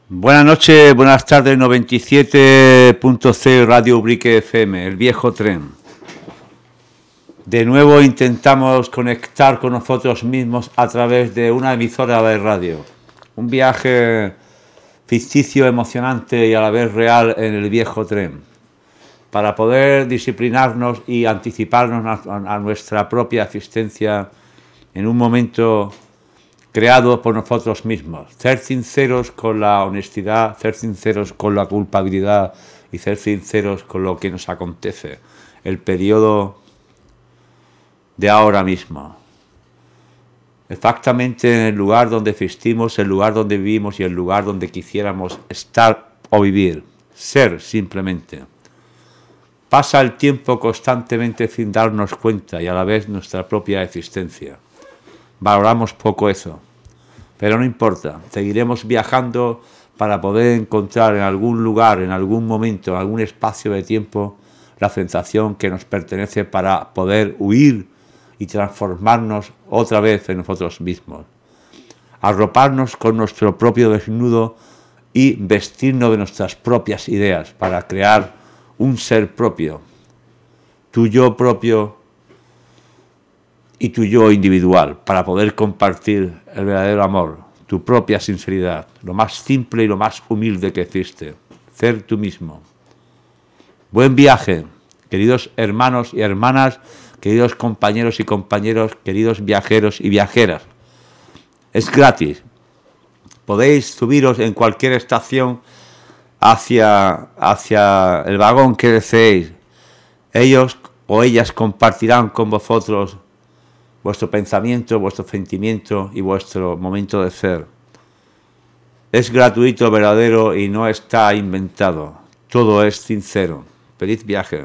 Buenas noches, buenas tardes, 97.0 Radio Ubrique FM, el viejo tren. De nuevo intentamos conectar con nosotros mismos a través de una emisora de radio. Un viaje ficticio, emocionante y a la vez real en el viejo tren. Para poder disciplinarnos y anticiparnos a nuestra propia existencia en un momento creado por nosotros mismos. Ser sinceros con la honestidad, ser sinceros con la culpabilidad y ser sinceros con lo que nos acontece. El periodo de ahora mismo. Exactamente en el lugar donde existimos, el lugar donde vivimos y el lugar donde quisiéramos estar o vivir. Ser simplemente. Pasa el tiempo constantemente sin darnos cuenta y a la vez nuestra propia existencia. Valoramos poco eso, pero no importa, seguiremos viajando para poder encontrar en algún lugar, en algún momento, en algún espacio de tiempo, la sensación que nos pertenece para poder huir y transformarnos otra vez en nosotros mismos. Arroparnos con nuestro propio desnudo y vestirnos de nuestras propias ideas para crear un ser propio, tu yo propio y tu yo individual, para poder compartir el verdadero amor, tu propia sinceridad, lo más simple y lo más humilde que existe, ser tú mismo. Buen viaje, queridos hermanos y hermanas, queridos compañeros y compañeros, queridos viajeros y viajeras. Es gratis, podéis subiros en cualquier estación hacia el vagón que deseéis. Ellos o ellas compartirán con vosotros vuestro pensamiento, vuestro sentimiento y vuestro momento de ser. Es gratuito, verdadero y no está inventado. Todo es sincero. Feliz viaje.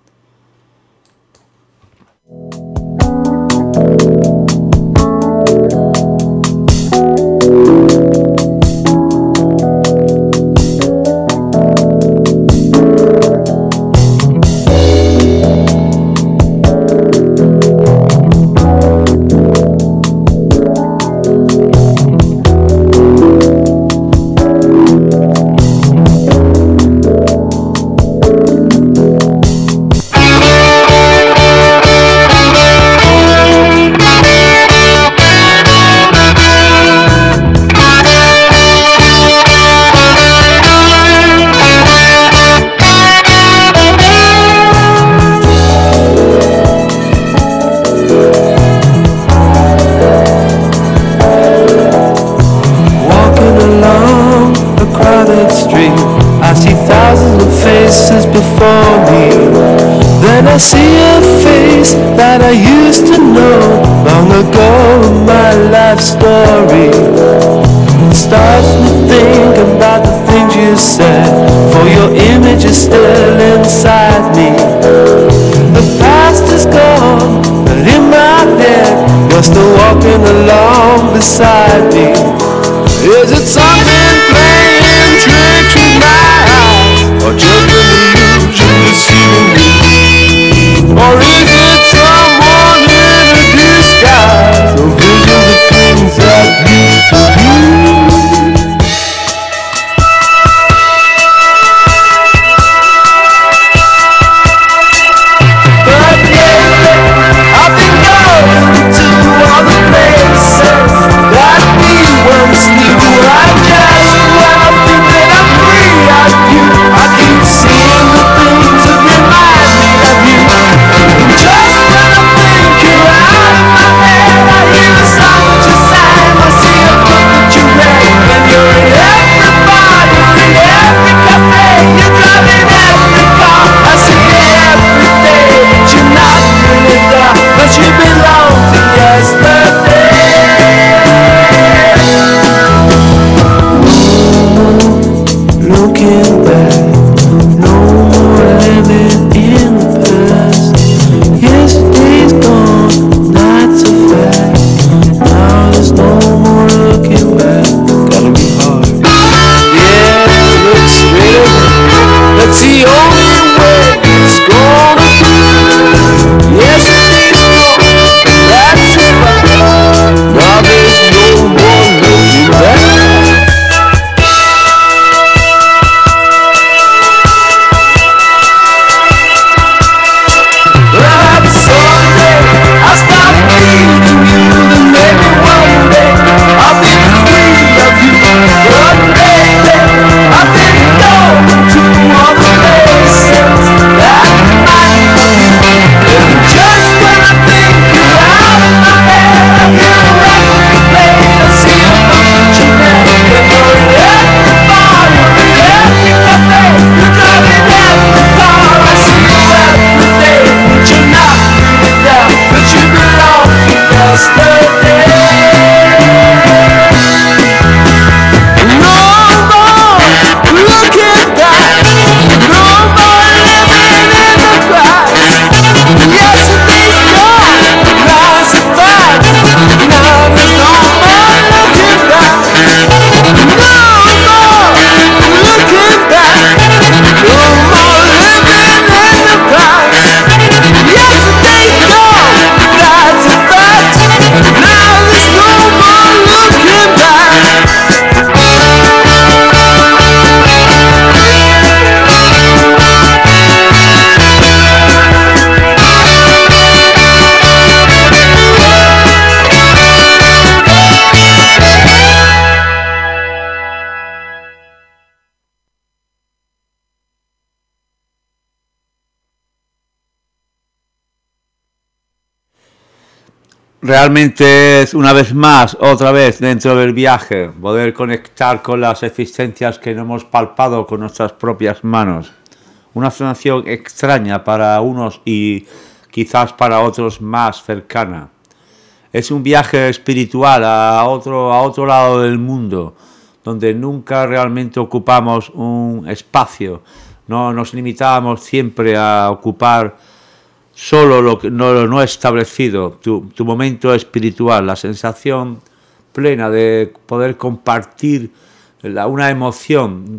I see a face that I used to know long ago in my life story. It starts to think about the things you said, for your image is still inside me. The past is gone, but in my head you're still walking along beside me. Is it something playing tricks with my eyes, or just an illusion deceiving me? Or is it someone in a disguise, or visions of things that used to be? But lately, I've been going to all the places that we once knew. I just wanna think that I'm free of you. I keep seeing the things that remind me of you. Just when I think you're out of my head, I hear the song that you sang. I see a book that you read, and you're in every bar, you're in every cafe, you're driving every car. I see you every day, but you're not really there, but you belong to yesterday. Looking back, no more living in the past. Yesterday's gone, not so fast. Now there's no more looking back. Gotta be hard. Yeah, look straight ahead. That's the only way it's gonna be. Yesterday's gone, not so fast. Now there's no more looking back. realmente es una vez más, otra vez dentro del viaje, poder conectar con las existencias que no hemos palpado con nuestras propias manos. Una sensación extraña para unos y quizás para otros más cercana. Es un viaje espiritual a otro lado del mundo, donde nunca realmente ocupamos un espacio. No nos limitábamos siempre a ocupar solo lo no establecido, tu momento espiritual, la sensación plena de poder compartir una emoción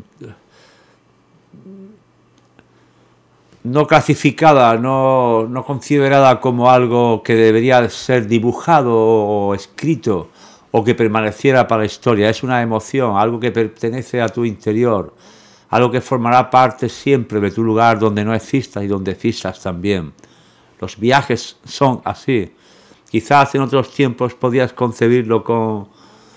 no clasificada, no considerada como algo que debería ser dibujado o escrito o que permaneciera para la historia. Es una emoción, algo que pertenece a tu interior, algo que formará parte siempre de tu lugar donde no existas y donde existas también. Los viajes son así. Quizás en otros tiempos podías concebirlo con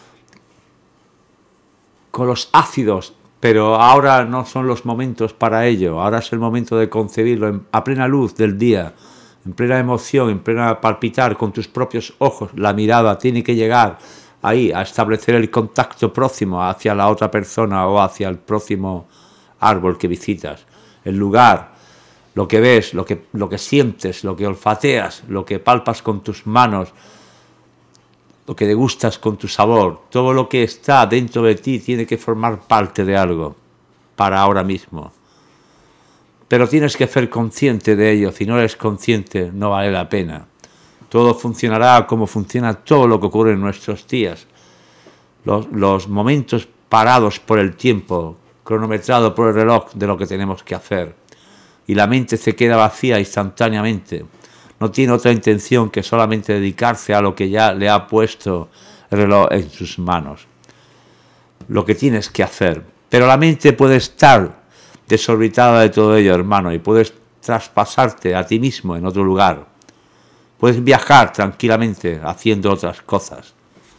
los ácidos, pero ahora no son los momentos para ello. Ahora es el momento de concebirlo a plena luz del día, en plena emoción, en plena palpitar con tus propios ojos. La mirada tiene que llegar ahí a establecer el contacto próximo hacia la otra persona o hacia el próximo árbol que visitas. El lugar, lo que ves, lo que sientes, lo que olfateas, lo que palpas con tus manos, lo que degustas con tu sabor, todo lo que está dentro de ti tiene que formar parte de algo para ahora mismo. Pero tienes que ser consciente de ello. Si no eres consciente, no vale la pena. Todo funcionará como funciona todo lo que ocurre en nuestros días. Los momentos parados por el tiempo, cronometrado por el reloj de lo que tenemos que hacer. Y la mente se queda vacía instantáneamente. No tiene otra intención que solamente dedicarse a lo que ya le ha puesto el reloj en sus manos. Lo que tienes que hacer. Pero la mente puede estar desorbitada de todo ello, hermano, y puedes traspasarte a ti mismo en otro lugar. Puedes viajar tranquilamente haciendo otras cosas.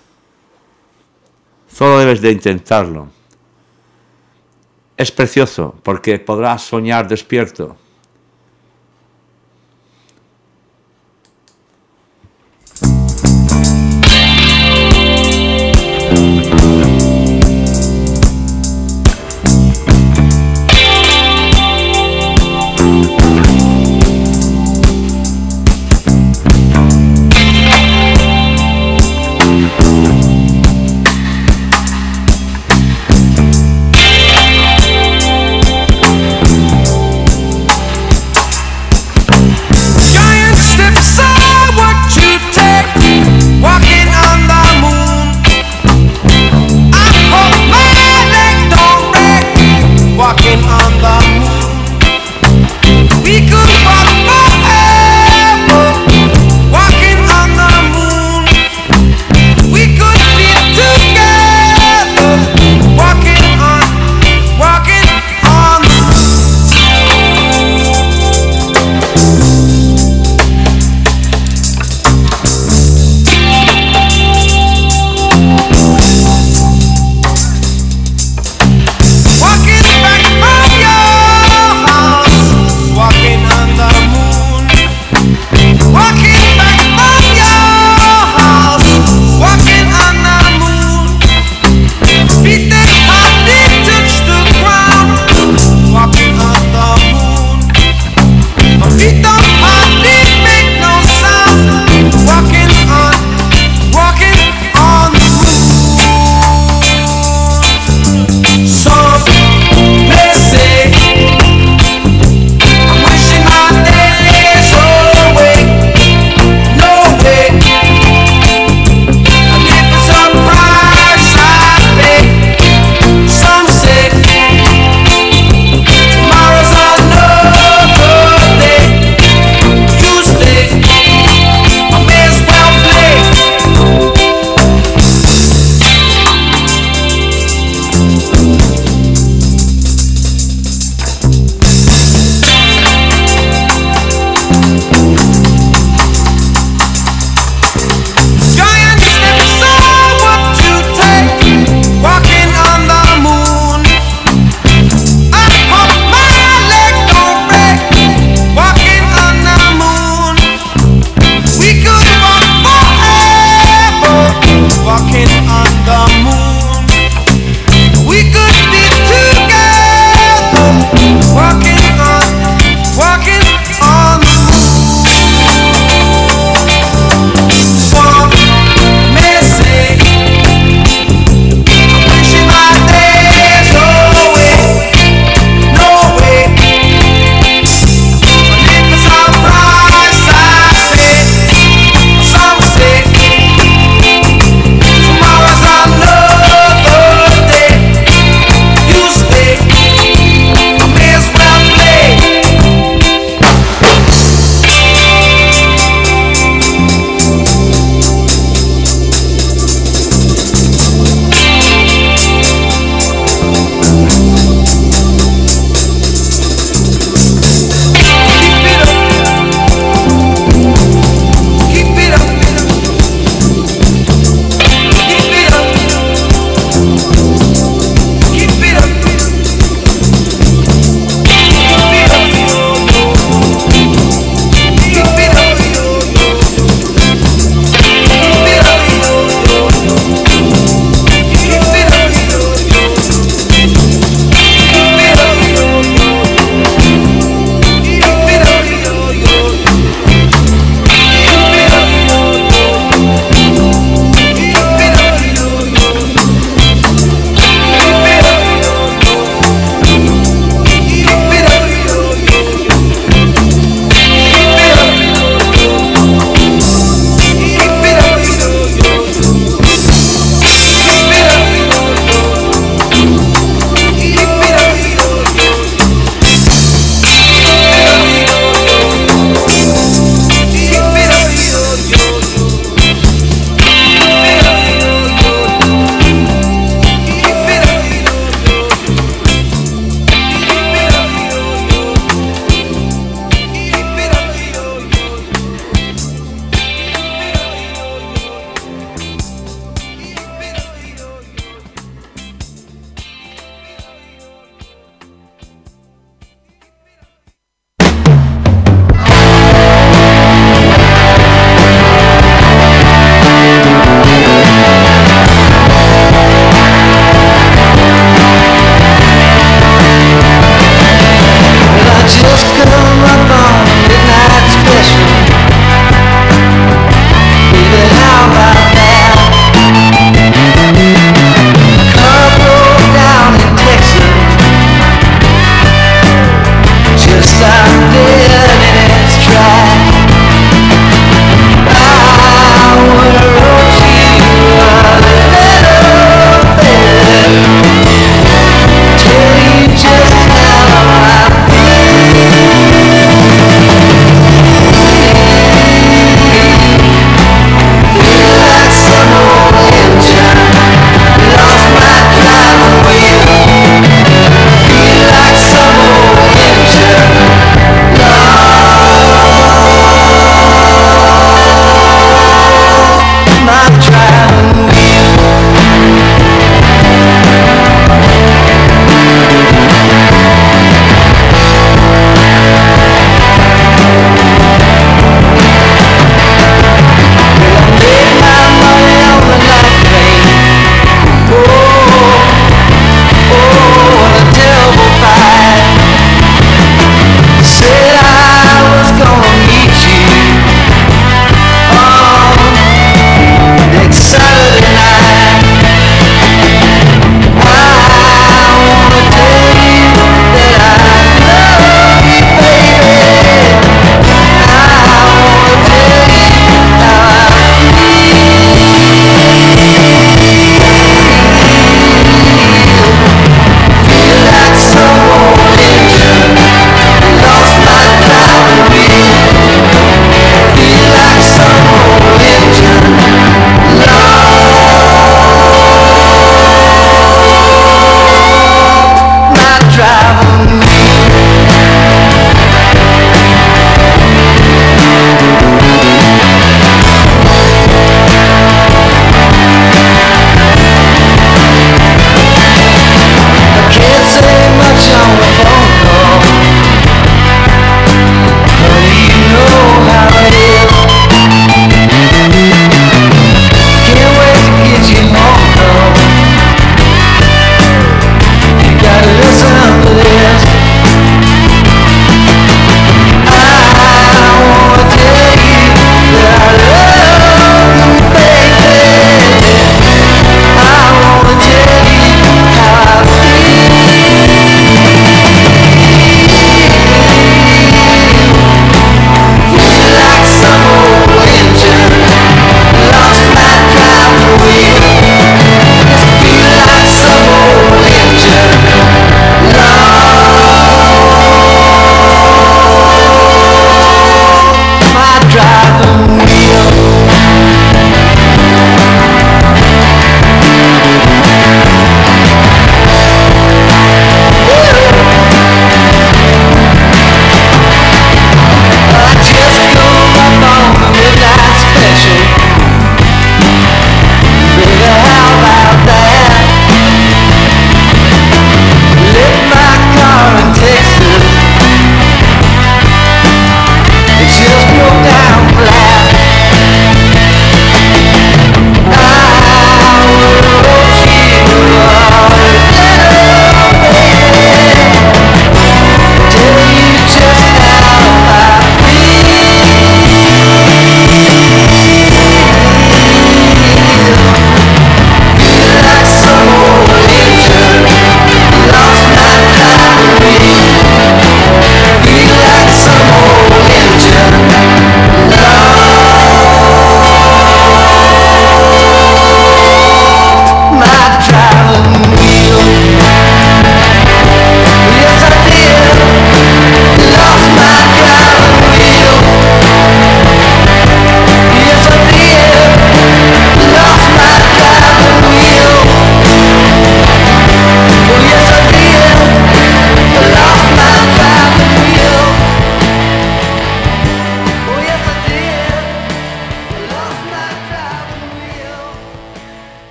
Solo debes de intentarlo. Es precioso porque podrás soñar despierto.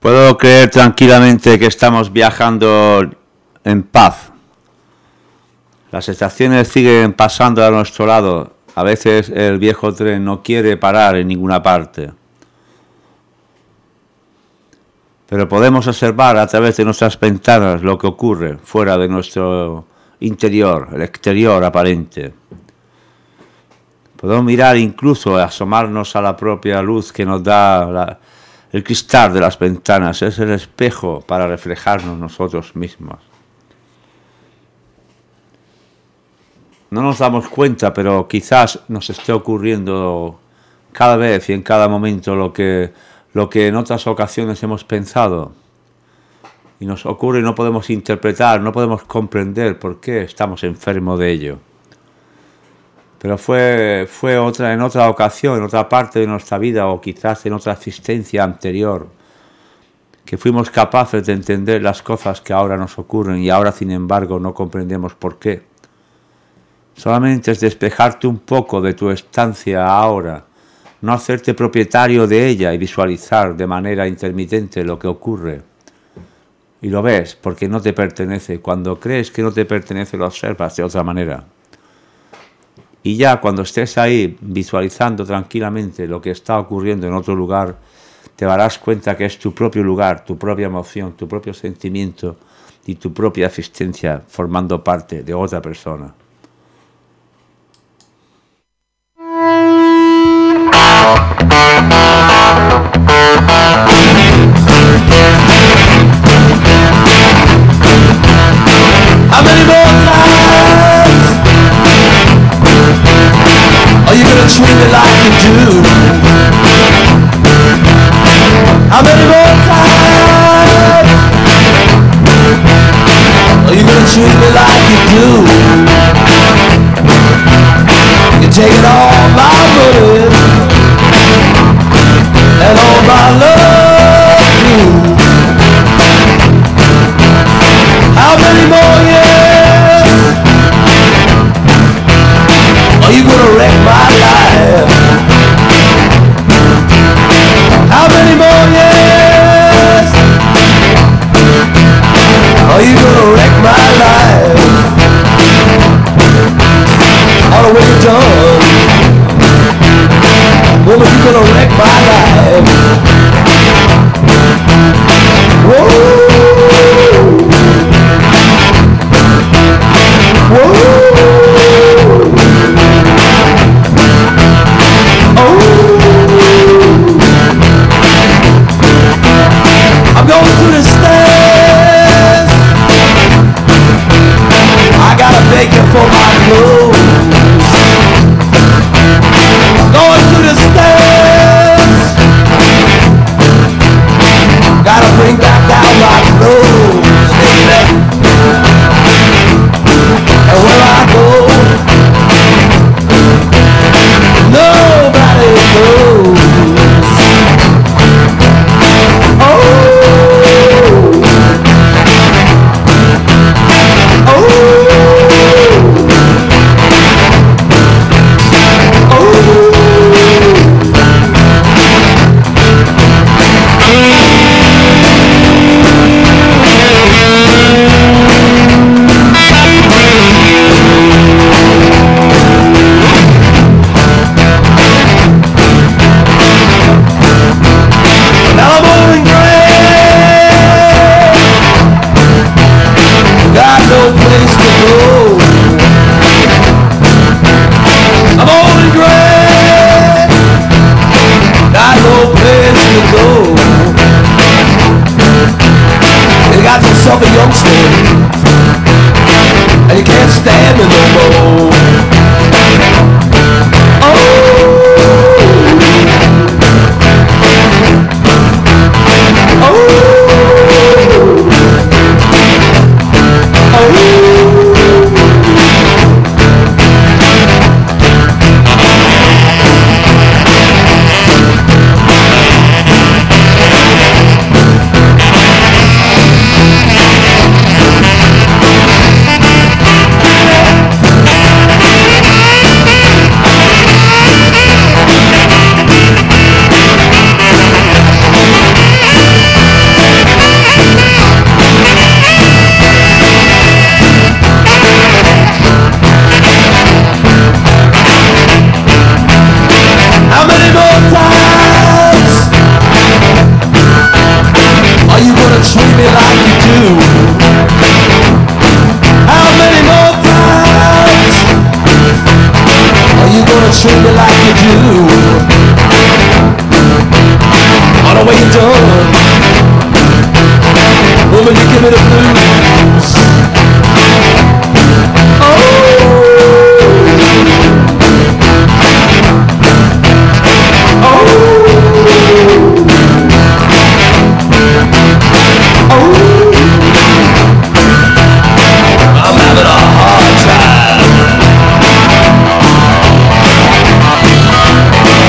Puedo creer tranquilamente que estamos viajando en paz. Las estaciones siguen pasando a nuestro lado. A veces el viejo tren no quiere parar en ninguna parte. Pero podemos observar a través de nuestras ventanas lo que ocurre fuera de nuestro interior, el exterior aparente. Podemos mirar incluso, asomarnos a la propia luz que nos da el cristal de las ventanas. Es el espejo para reflejarnos nosotros mismos. No nos damos cuenta, pero quizás nos esté ocurriendo cada vez y en cada momento lo que en otras ocasiones hemos pensado. Y nos ocurre y no podemos interpretar, no podemos comprender por qué estamos enfermos de ello. Pero fue en otra ocasión, en otra parte de nuestra vida, o quizás en otra existencia anterior, que fuimos capaces de entender las cosas que ahora nos ocurren y ahora, sin embargo, no comprendemos por qué. Solamente es despejarte un poco de tu estancia ahora, no hacerte propietario de ella y visualizar de manera intermitente lo que ocurre. Y lo ves porque no te pertenece. Cuando crees que no te pertenece, lo observas de otra manera. Y ya cuando estés ahí visualizando tranquilamente lo que está ocurriendo en otro lugar, te darás cuenta que es tu propio lugar, tu propia emoción, tu propio sentimiento y tu propia existencia formando parte de otra persona. How many more times are you gonna treat me like you do? How many more times are you gonna treat me like you do? You're taking all my money and all my love too. How many more years are you gonna wreck my life? How many more years are you gonna wreck my life? All the way you're done, woman, you gonna wreck my life. Whoa. I'm going through the stairs. I gotta beg you for my clothes. Going through the stairs. Gotta bring back out my clothes, baby. And where I go, nobody knows. me like you do. On the way you're done, woman, you give me the blues. Oh, oh, oh. I'm having a hard time.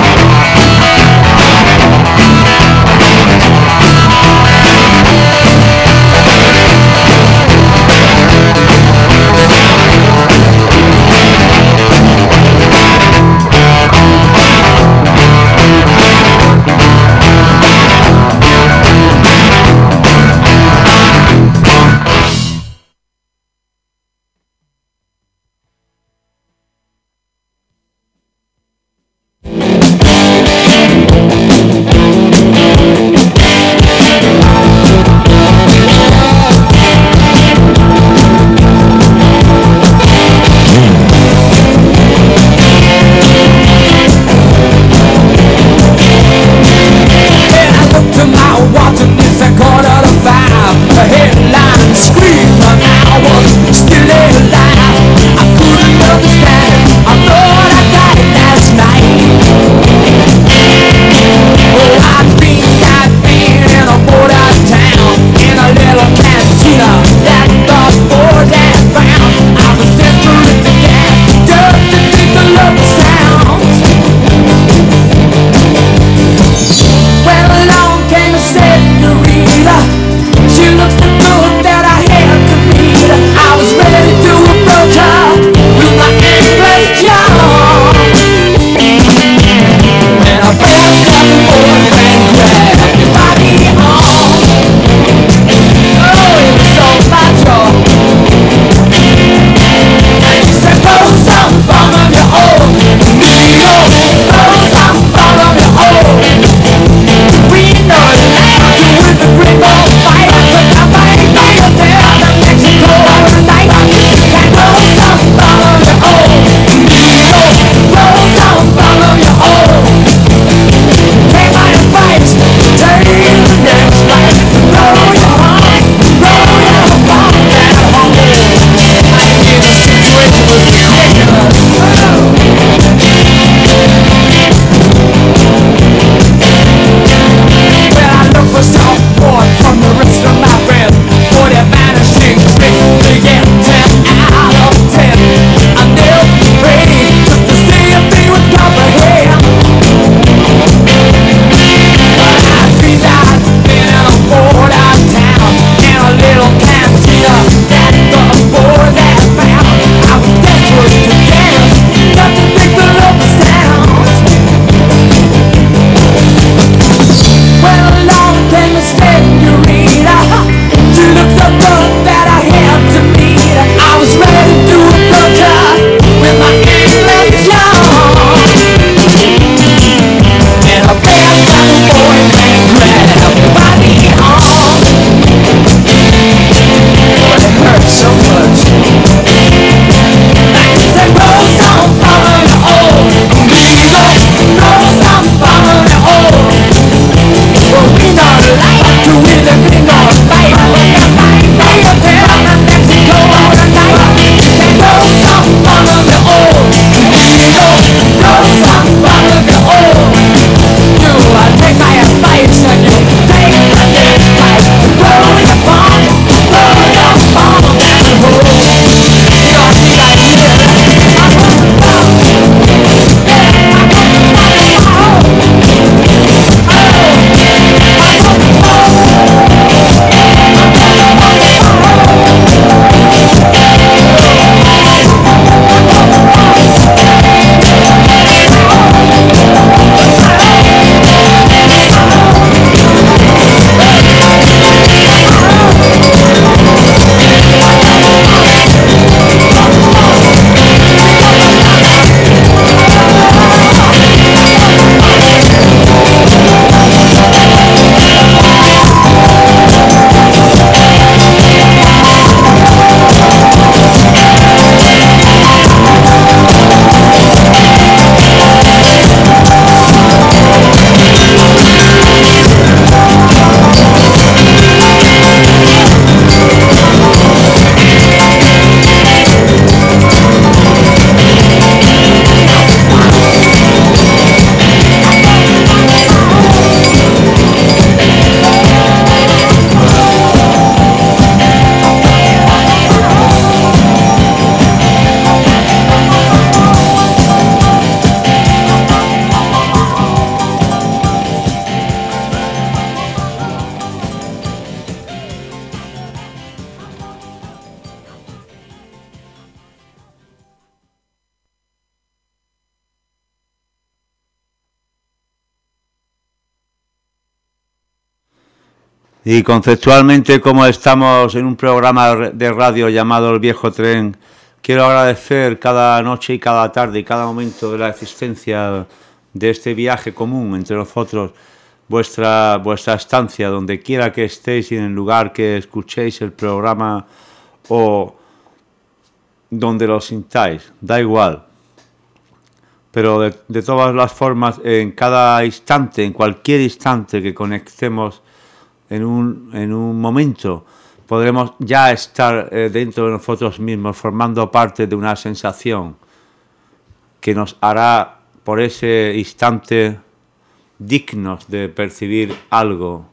Y conceptualmente, como estamos en un programa de radio llamado El Viejo Tren, quiero agradecer cada noche y cada tarde y cada momento de la existencia de este viaje común entre nosotros, vuestra estancia, donde quiera que estéis y en el lugar que escuchéis el programa o donde lo sintáis, da igual. Pero de todas las formas, en cada instante, en cualquier instante que conectemos en un momento, podremos ya estar dentro de nosotros mismos, formando parte de una sensación que nos hará por ese instante dignos de percibir algo,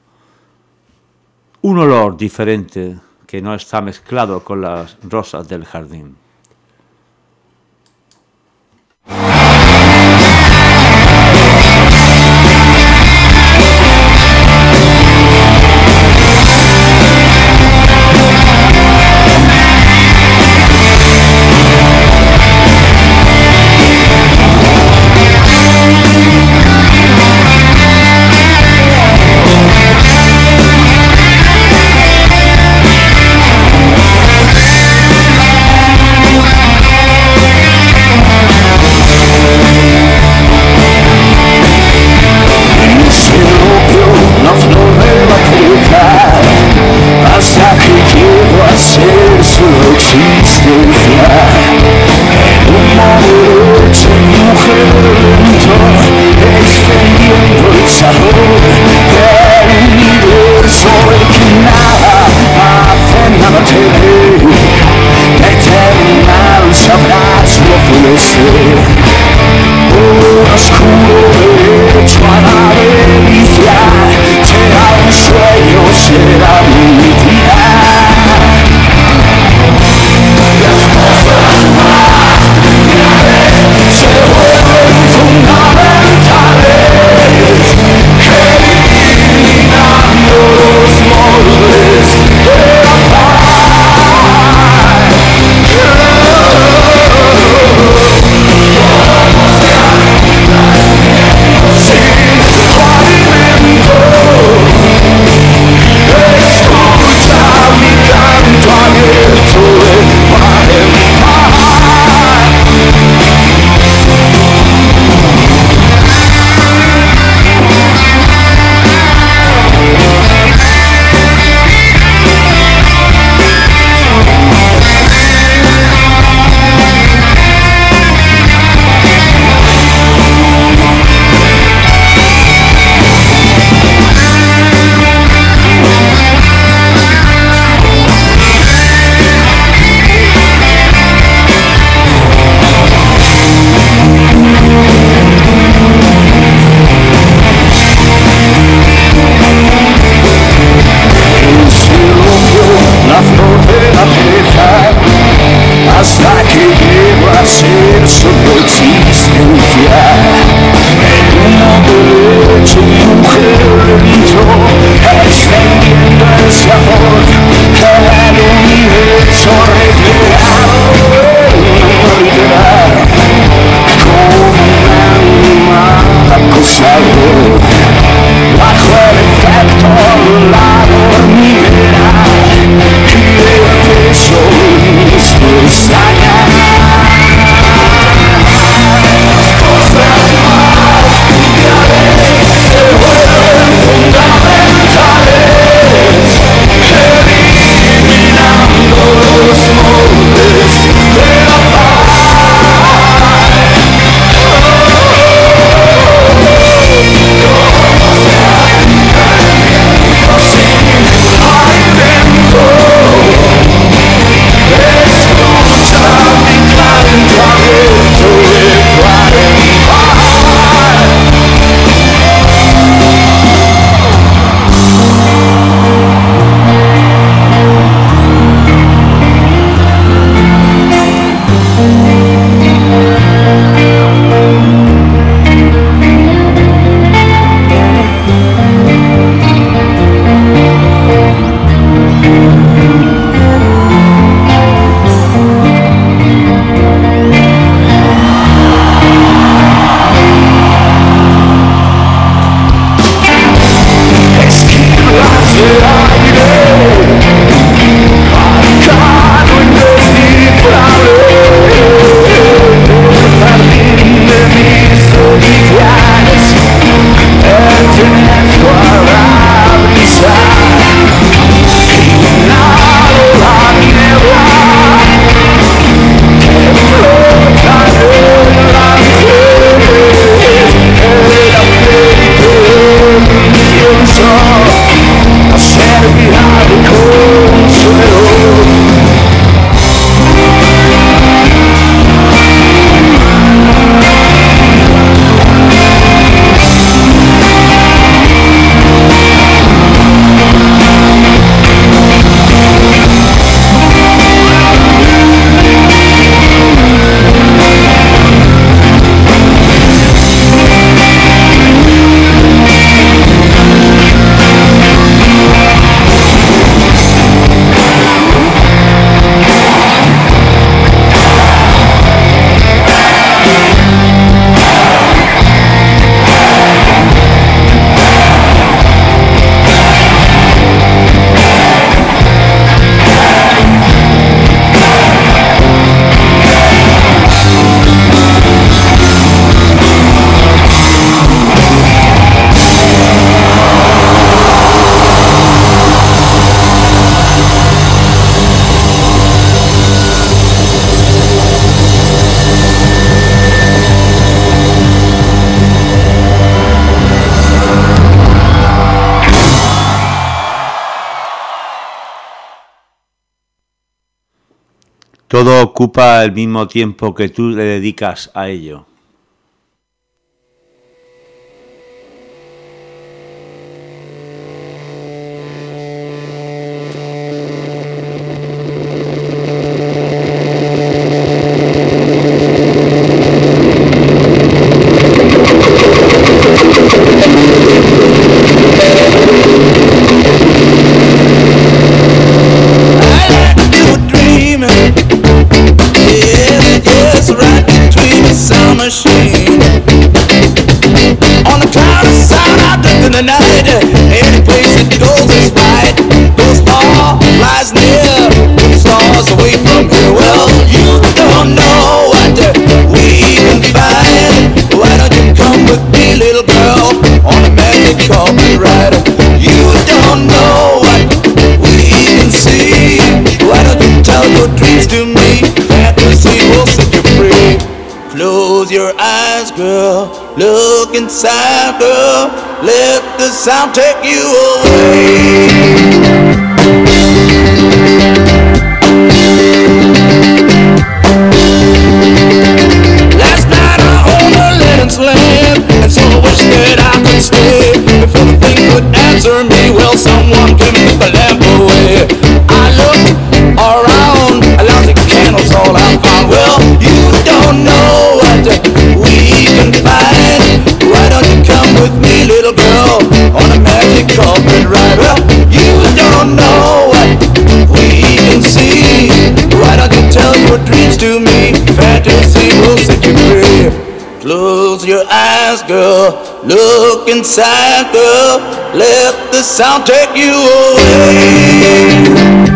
un olor diferente que no está mezclado con las rosas del jardín. Todo ocupa el mismo tiempo que tú le dedicas a ello. Look inside, girl, let the sound take you away. Last night I owned a Lennon's land, and so I wish that I could stay. If anything could answer me, well, someone can put the lamp away. I looked around, a lousy candles all I found. Well, you don't know what we can find. Why don't you come with me, little girl, on a magic carpet ride? Well, you don't know what we can see. Why don't you tell your dreams to me? Fantasy will set you free. Close your eyes, girl, look inside, girl, let the sound take you away.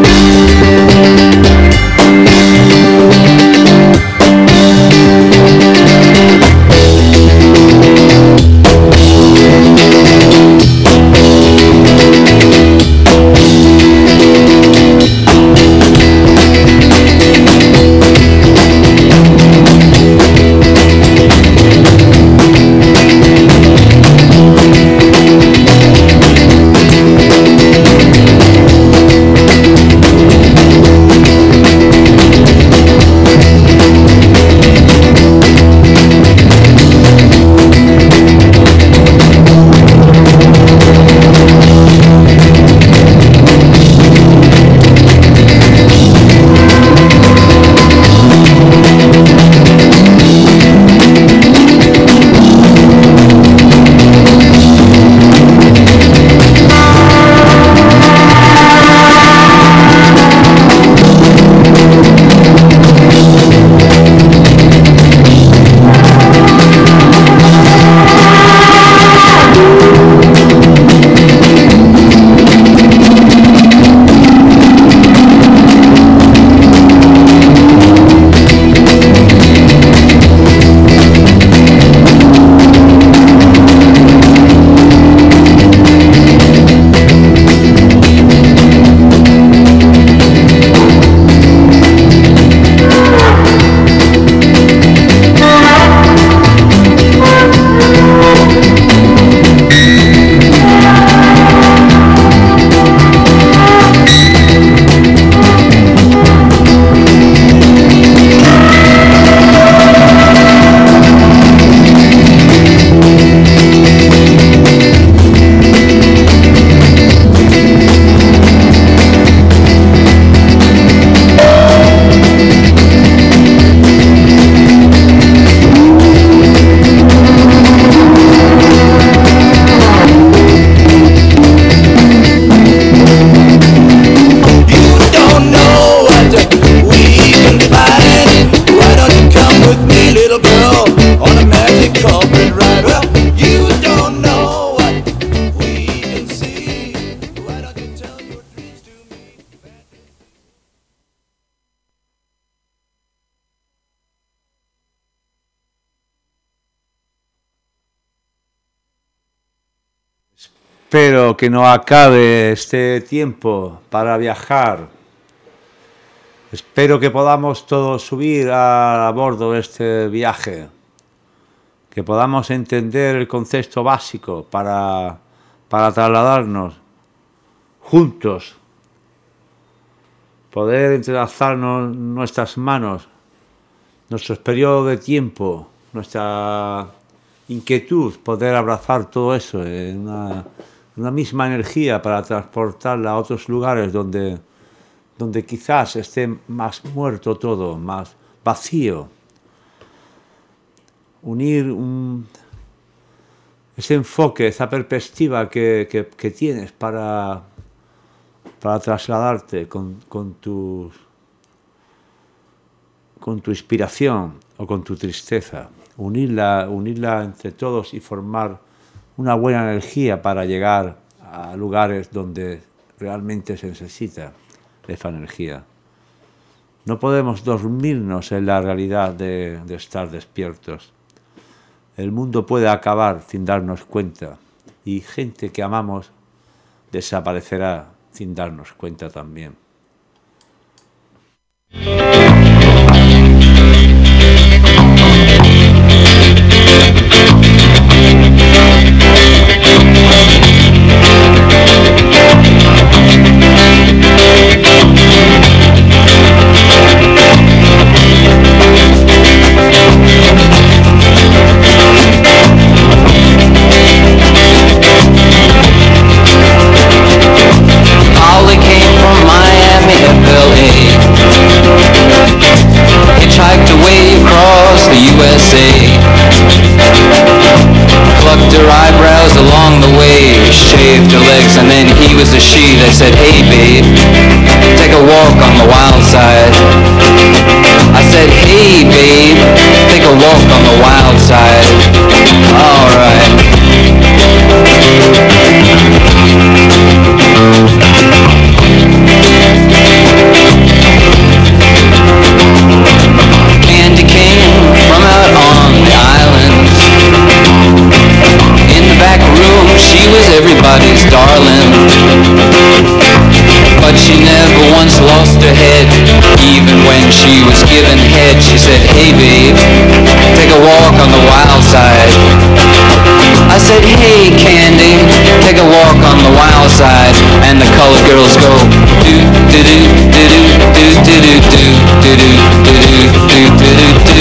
Espero que no acabe este tiempo para viajar. Espero que podamos todos subir a bordo de este viaje, que podamos entender el concepto básico para trasladarnos juntos poder entrelazarnos nuestras manos, nuestros periodos de tiempo, nuestra inquietud, poder abrazar todo eso en una misma energía para transportarla a otros lugares donde quizás esté más muerto todo, más vacío. Unir ese enfoque, esa perspectiva que tienes para trasladarte con tu inspiración o con tu tristeza, unirla entre todos y formar una buena energía para llegar a lugares donde realmente se necesita esa energía. No podemos dormirnos en la realidad de estar despiertos. El mundo puede acabar sin darnos cuenta y gente que amamos desaparecerá sin darnos cuenta también. USA. Plucked her eyebrows along the way, shaved her legs, and then he was a she that said, hey babe, take a walk on the wild side. I said, hey babe, take a walk on the wild side. Alright. Everybody's darling, but she never once lost her head. Even when she was given head, she said, hey babe, take a walk on the wild side. I said, hey Candy, take a walk on the wild side. And the colored girls go do do do do do do do do do do do do do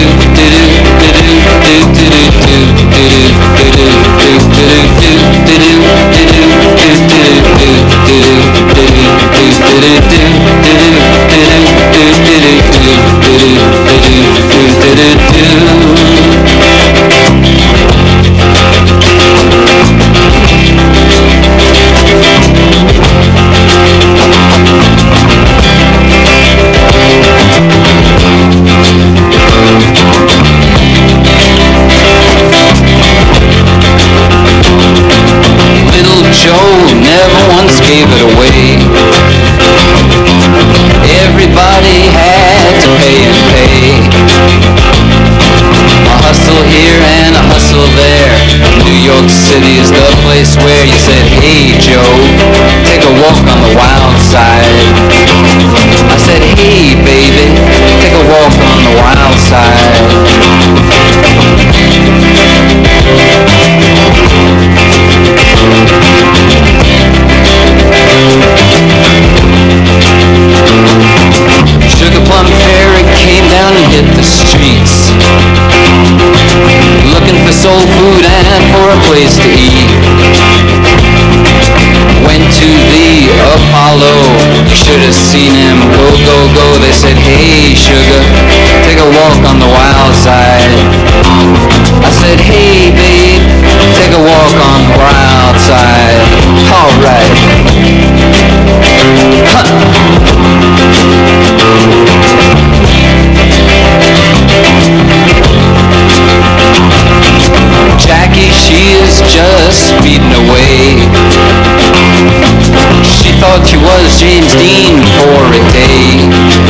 gave it away. Everybody had to pay and pay. A hustle here and a hustle there. New York City is the place where you said, hey Joe, take a walk on the wild side. I said, hey baby, take a walk on the wild side. Sugar Plum Fairy came down and hit the streets, looking for soul food and for a place to eat. Went to the Apollo, you should have seen him go, go, go. They said, hey Sugar, take a walk on the wild side. I said, hey babe, take a walk on the wild side. Alright. Jackie, she is just speeding away. She thought she was James Dean for a day,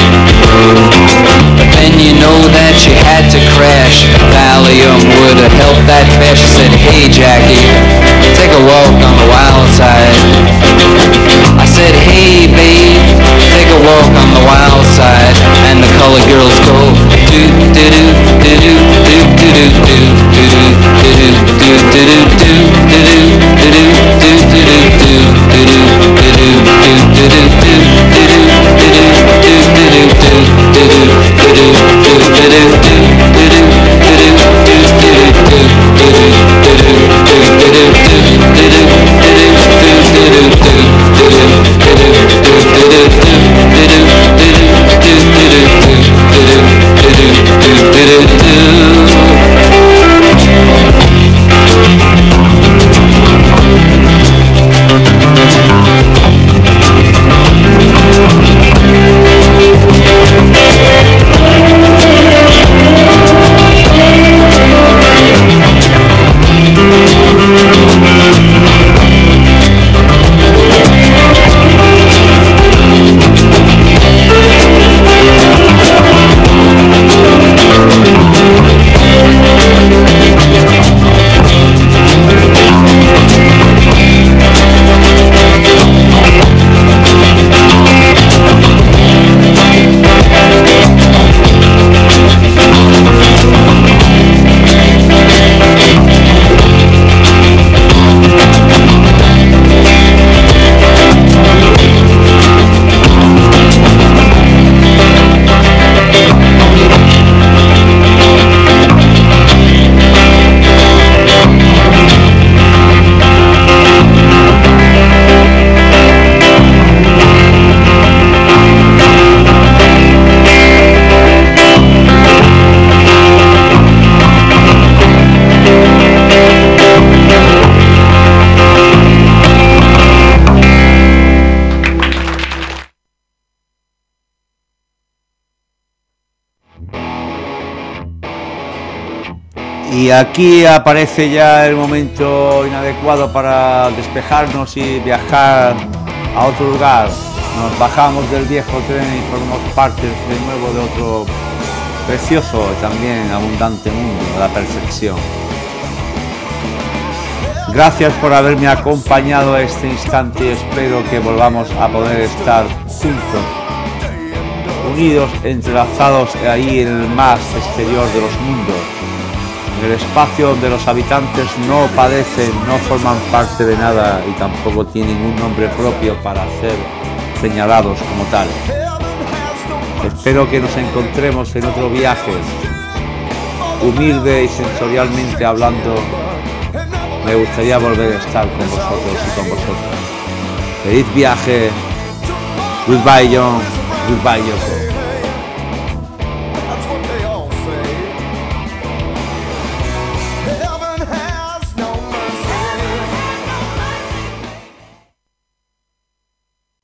but then you know that she had to crash. Valium would have helped that fast. She said, hey Jackie, take a walk on the wild side. I said, hey babe, take a walk on the wild side. And the colored girls go do do do do do do do do do do do do do do do do do do do. Y aquí aparece ya el momento inadecuado para despejarnos y viajar a otro lugar. Nos bajamos del viejo tren y formamos parte de nuevo de otro precioso y también abundante mundo de la percepción. Gracias por haberme acompañado a este instante y espero que volvamos a poder estar juntos, unidos, entrelazados ahí en el más exterior de los mundos, en el espacio donde los habitantes no padecen, no forman parte de nada y tampoco tienen un nombre propio para ser señalados como tal. Espero que nos encontremos en otro viaje, humilde y sensorialmente hablando. Me gustaría volver a estar con vosotros y con vosotras. Feliz viaje. Goodbye John, goodbye Yoko.